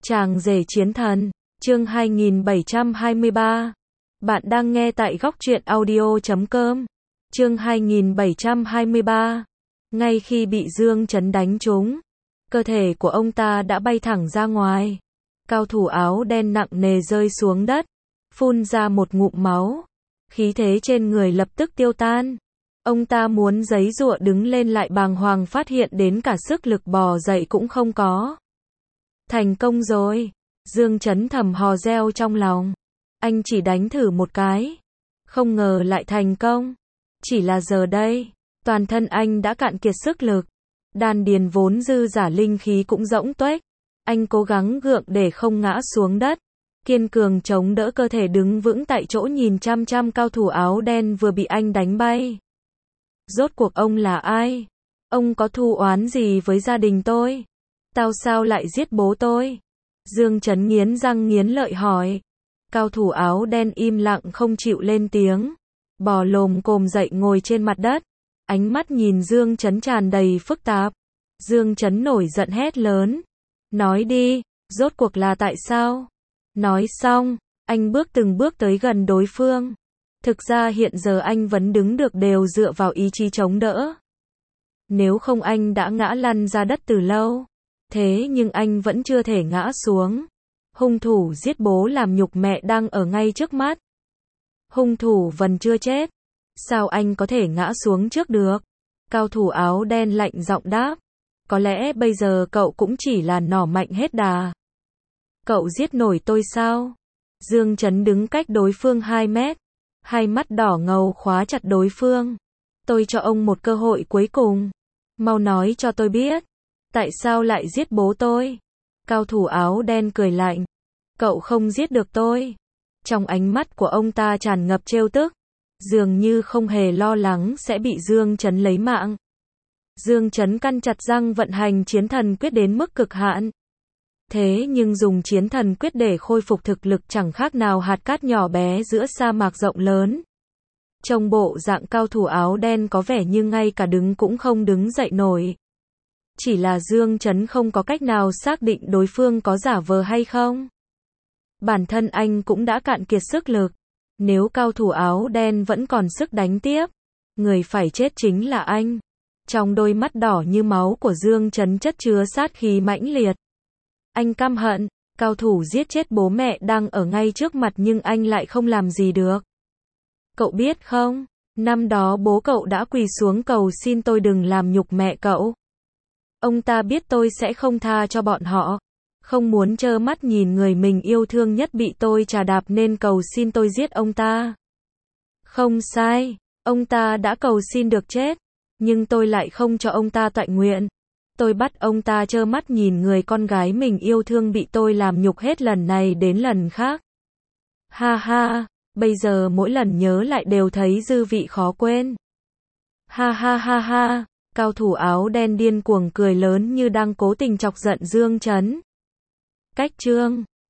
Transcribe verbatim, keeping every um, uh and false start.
Chàng rể chiến thần, chương hai nghìn bảy trăm hai mươi ba. Bạn đang nghe tại góc truyện audio chấm com. Chương hai nghìn bảy trăm hai mươi ba. Ngay khi bị Dương Chấn đánh trúng, cơ thể của ông ta đã bay thẳng ra ngoài. Cao thủ áo đen nặng nề rơi xuống đất, phun ra một ngụm máu. Khí thế trên người lập tức tiêu tan. Ông ta muốn giãy giụa đứng lên lại bàng hoàng phát hiện đến cả sức lực bò dậy cũng không có. Thành công rồi. Dương Chấn thầm hò reo trong lòng. Anh chỉ đánh thử một cái, không ngờ lại thành công. Chỉ là giờ đây, toàn thân anh đã cạn kiệt sức lực. Đan điền vốn dư giả linh khí cũng rỗng tuếch. Anh cố gắng gượng để không ngã xuống đất, kiên cường chống đỡ cơ thể đứng vững tại chỗ nhìn chăm chăm cao thủ áo đen vừa bị anh đánh bay. Rốt cuộc ông là ai? Ông có thù oán gì với gia đình tôi? Tao sao lại giết bố tôi? Dương Chấn nghiến răng nghiến lợi hỏi. Cao thủ áo đen im lặng không chịu lên tiếng, bò lồm cồm dậy ngồi trên mặt đất. Ánh mắt nhìn Dương Chấn tràn đầy phức tạp. Dương Chấn nổi giận hét lớn. Nói đi, rốt cuộc là tại sao? Nói xong, anh bước từng bước tới gần đối phương. Thực ra hiện giờ anh vẫn đứng được đều dựa vào ý chí chống đỡ. Nếu không anh đã ngã lăn ra đất từ lâu. Thế nhưng anh vẫn chưa thể ngã xuống. Hung thủ giết bố làm nhục mẹ đang ở ngay trước mắt. Hung thủ vẫn chưa chết. Sao anh có thể ngã xuống trước được? Cao thủ áo đen lạnh giọng đáp. Có lẽ bây giờ cậu cũng chỉ là nỏ mạnh hết đà. Cậu giết nổi tôi sao? Dương Chấn đứng cách đối phương hai mét. Hai mắt đỏ ngầu khóa chặt đối phương. Tôi cho ông một cơ hội cuối cùng. Mau nói cho tôi biết. Tại sao lại giết bố tôi? Cao thủ áo đen cười lạnh. Cậu không giết được tôi. Trong ánh mắt của ông ta tràn ngập trêu tức. Dường như không hề lo lắng sẽ bị Dương Chấn lấy mạng. Dương Chấn căn chặt răng vận hành chiến thần quyết đến mức cực hạn. Thế nhưng dùng chiến thần quyết để khôi phục thực lực chẳng khác nào hạt cát nhỏ bé giữa sa mạc rộng lớn. Trong bộ dạng cao thủ áo đen có vẻ như ngay cả đứng cũng không đứng dậy nổi. Chỉ là Dương Chấn không có cách nào xác định đối phương có giả vờ hay không. Bản thân anh cũng đã cạn kiệt sức lực. Nếu cao thủ áo đen vẫn còn sức đánh tiếp, người phải chết chính là anh. Trong đôi mắt đỏ như máu của Dương Chấn chất chứa sát khí mãnh liệt. Anh căm hận, cao thủ giết chết bố mẹ đang ở ngay trước mặt nhưng anh lại không làm gì được. Cậu biết không, năm đó bố cậu đã quỳ xuống cầu xin tôi đừng làm nhục mẹ cậu. Ông ta biết tôi sẽ không tha cho bọn họ. Không muốn trơ mắt nhìn người mình yêu thương nhất bị tôi trà đạp nên cầu xin tôi giết ông ta. Không sai, ông ta đã cầu xin được chết. Nhưng tôi lại không cho ông ta toại nguyện. Tôi bắt ông ta trơ mắt nhìn người con gái mình yêu thương bị tôi làm nhục hết lần này đến lần khác. Ha ha, bây giờ mỗi lần nhớ lại đều thấy dư vị khó quên. Ha ha ha ha, cao thủ áo đen điên cuồng cười lớn như đang cố tình chọc giận Dương Chấn. Cách chương